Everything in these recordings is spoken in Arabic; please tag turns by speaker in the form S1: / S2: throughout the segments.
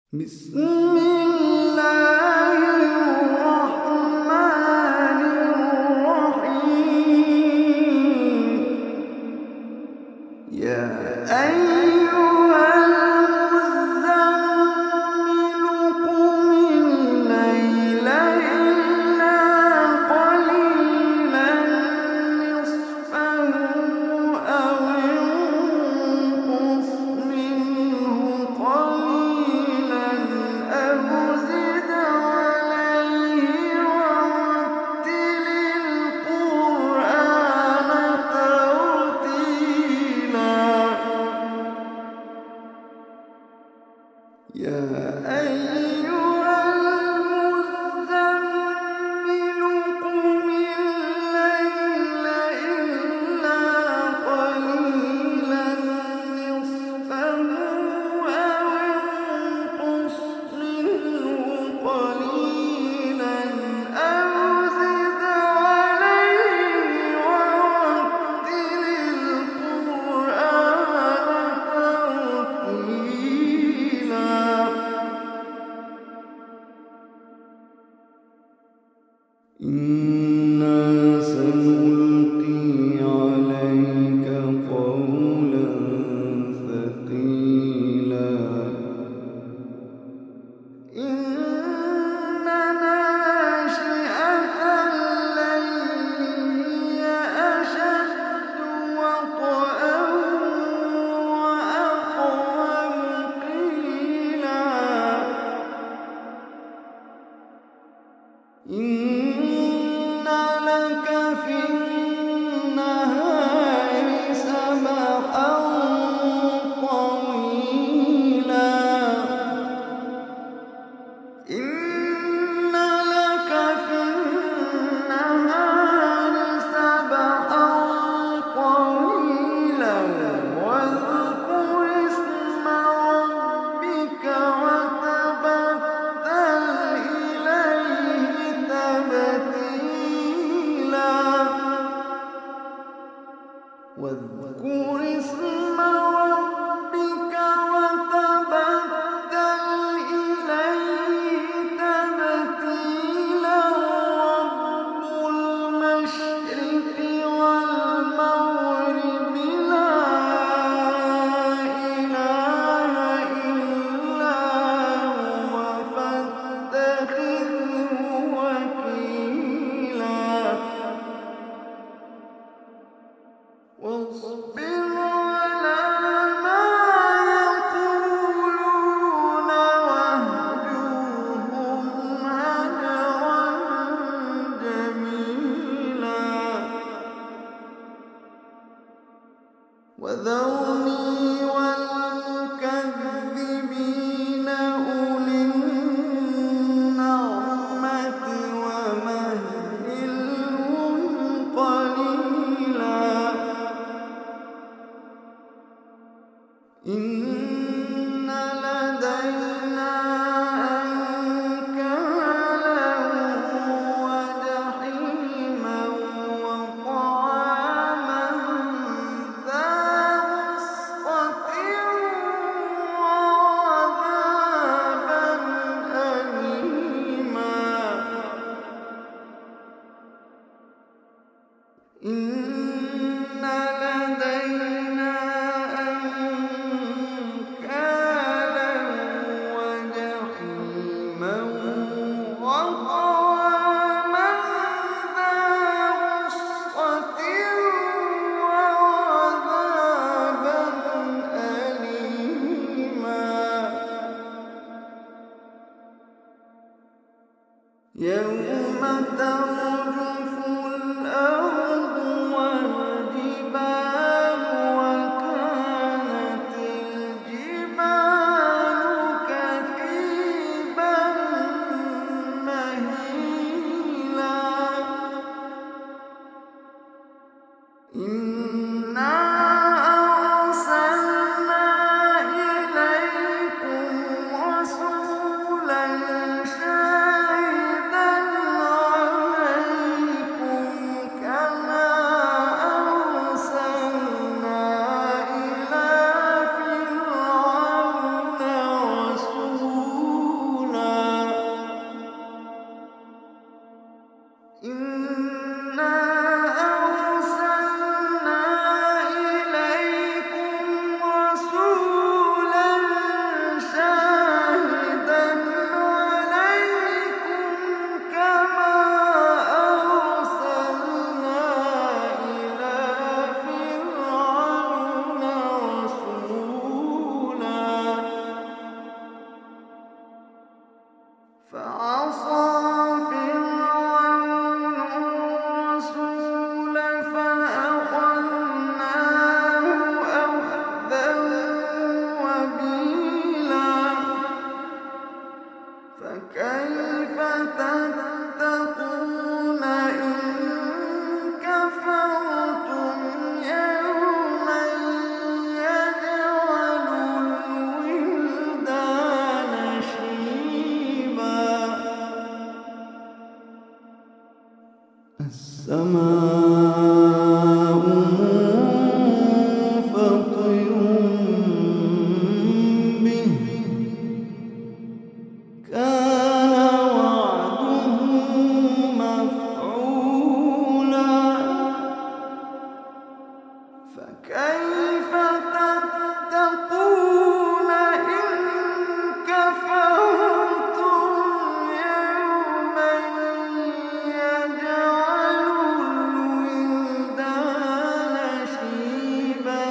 S1: بسم الله الرحمن الرحيم. يا أيها المزمل قم الليل إلا قليلا نصفه أو انقص منه قليلا أو زد عليه ورتل القرآن ترتيلا. يا أيها المزمل قم الليل إلا قليلا نصفه أو انقص منه قليلا أو زد عليه ورتل القرآن ترتيلا. إنا سنلقي عليك قولا ثقيلا. إن ناشئة الليل هي أشد وطئا وأقوم قيلا. إن لك في النهار سبحا طويلا. إن لك في النهار سبحا طويلا واذكر اسم ربك وتبتل إليه تبتيلا. واذكر اسم ربك وتبتل إليه تبتيلا. رب المشرق والمغرب لا إله إلا هو فاتخذه وكيلا. واصبر على ما يقولون واهجرهم هجرا جميلا. وذرني والمكذبين أولي النعمة ومهلهم قليلا. إن لدينا أنكالا وجحيما وطعاما ذا غصة وعذابا أليما. إن لدينا أنكالا وجحيما وطعاما ذا غصة وعذابا أليما. يوم ترجف الأرض والجبال وكانت الجبال كثيبا مهيلا. إنا أرسلنا إليكم رسولا شاهدا عليكم فكيف تتقون إن كفرتم يوما يجعل الولدان شيبا السماء منفطر به كان وعده مفعولا فكيف تتقون إن كفرتم يوما يجعل الولدان شيبا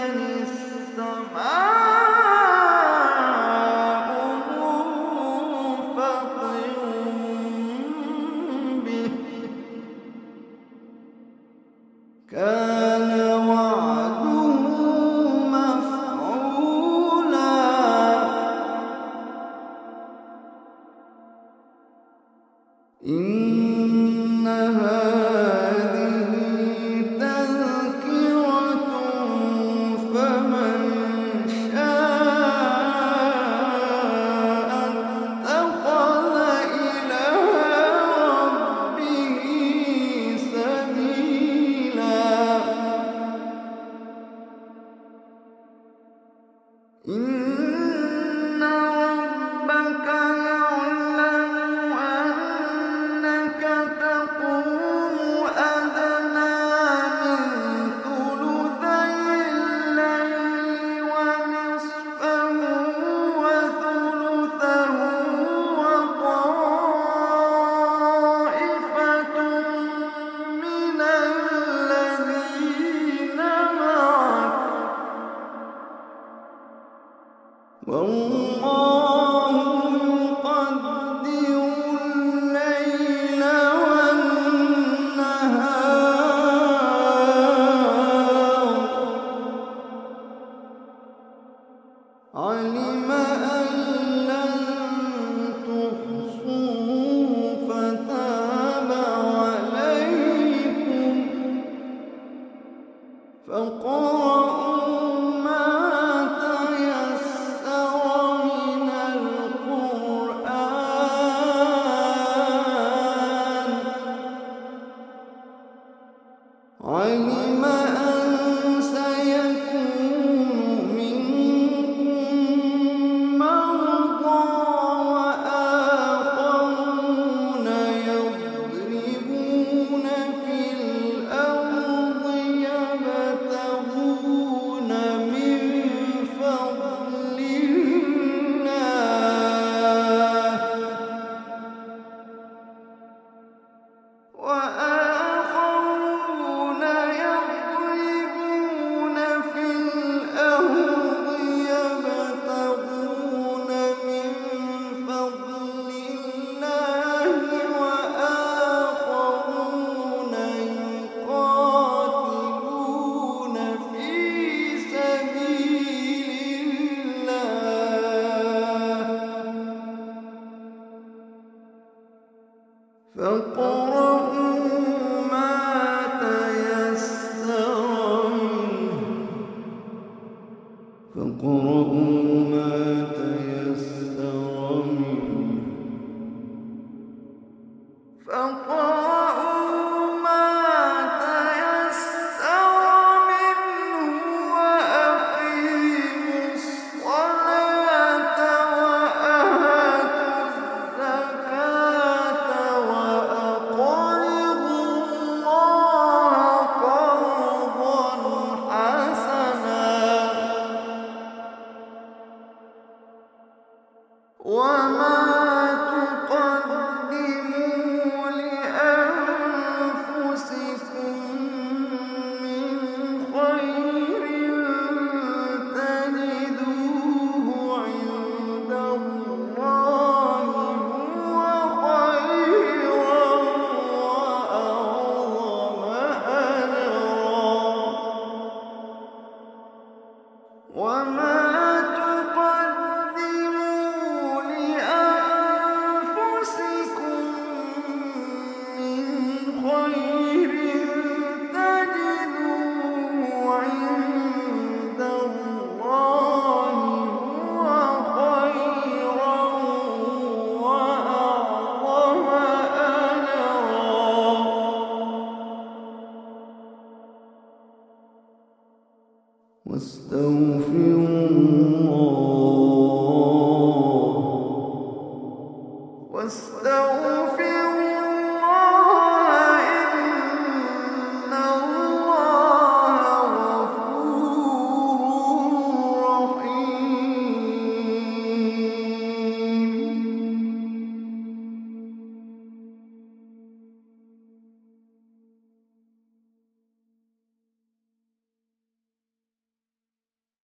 S1: السماء منفطر به كان وعده مفعولا إن هذه تذكرة فمن شاء اتخذ إلى ربه سبيلا إن ربك يعلم أنك تقوم أدنى من ثلثي الليل ونصفه وثلثه وطائفة من الذين معك والله يقدر الليل والنهار علم أن لن تحصوا فتاب عليكم فاقرؤوا ما تيسر من القرآن علم أن سيكون منكم مرضى وآخرون يضربون في الأرض يبتغون من فضل الله وآخرون يضربون في الأرض يبتغون من فضل الله وآخرون يقاتلون في سبيل الله فاقرؤوا ما تيسر منه وأقيموا الصلاة وآتوا الزكاة وأقرضوا الله قرضا حسنا وما تقدموا لأنفسكم من خير تجدوه عند الله هو خيرا وأعظم أجرا وما تقدموا لأنفسكم واستغفروا الله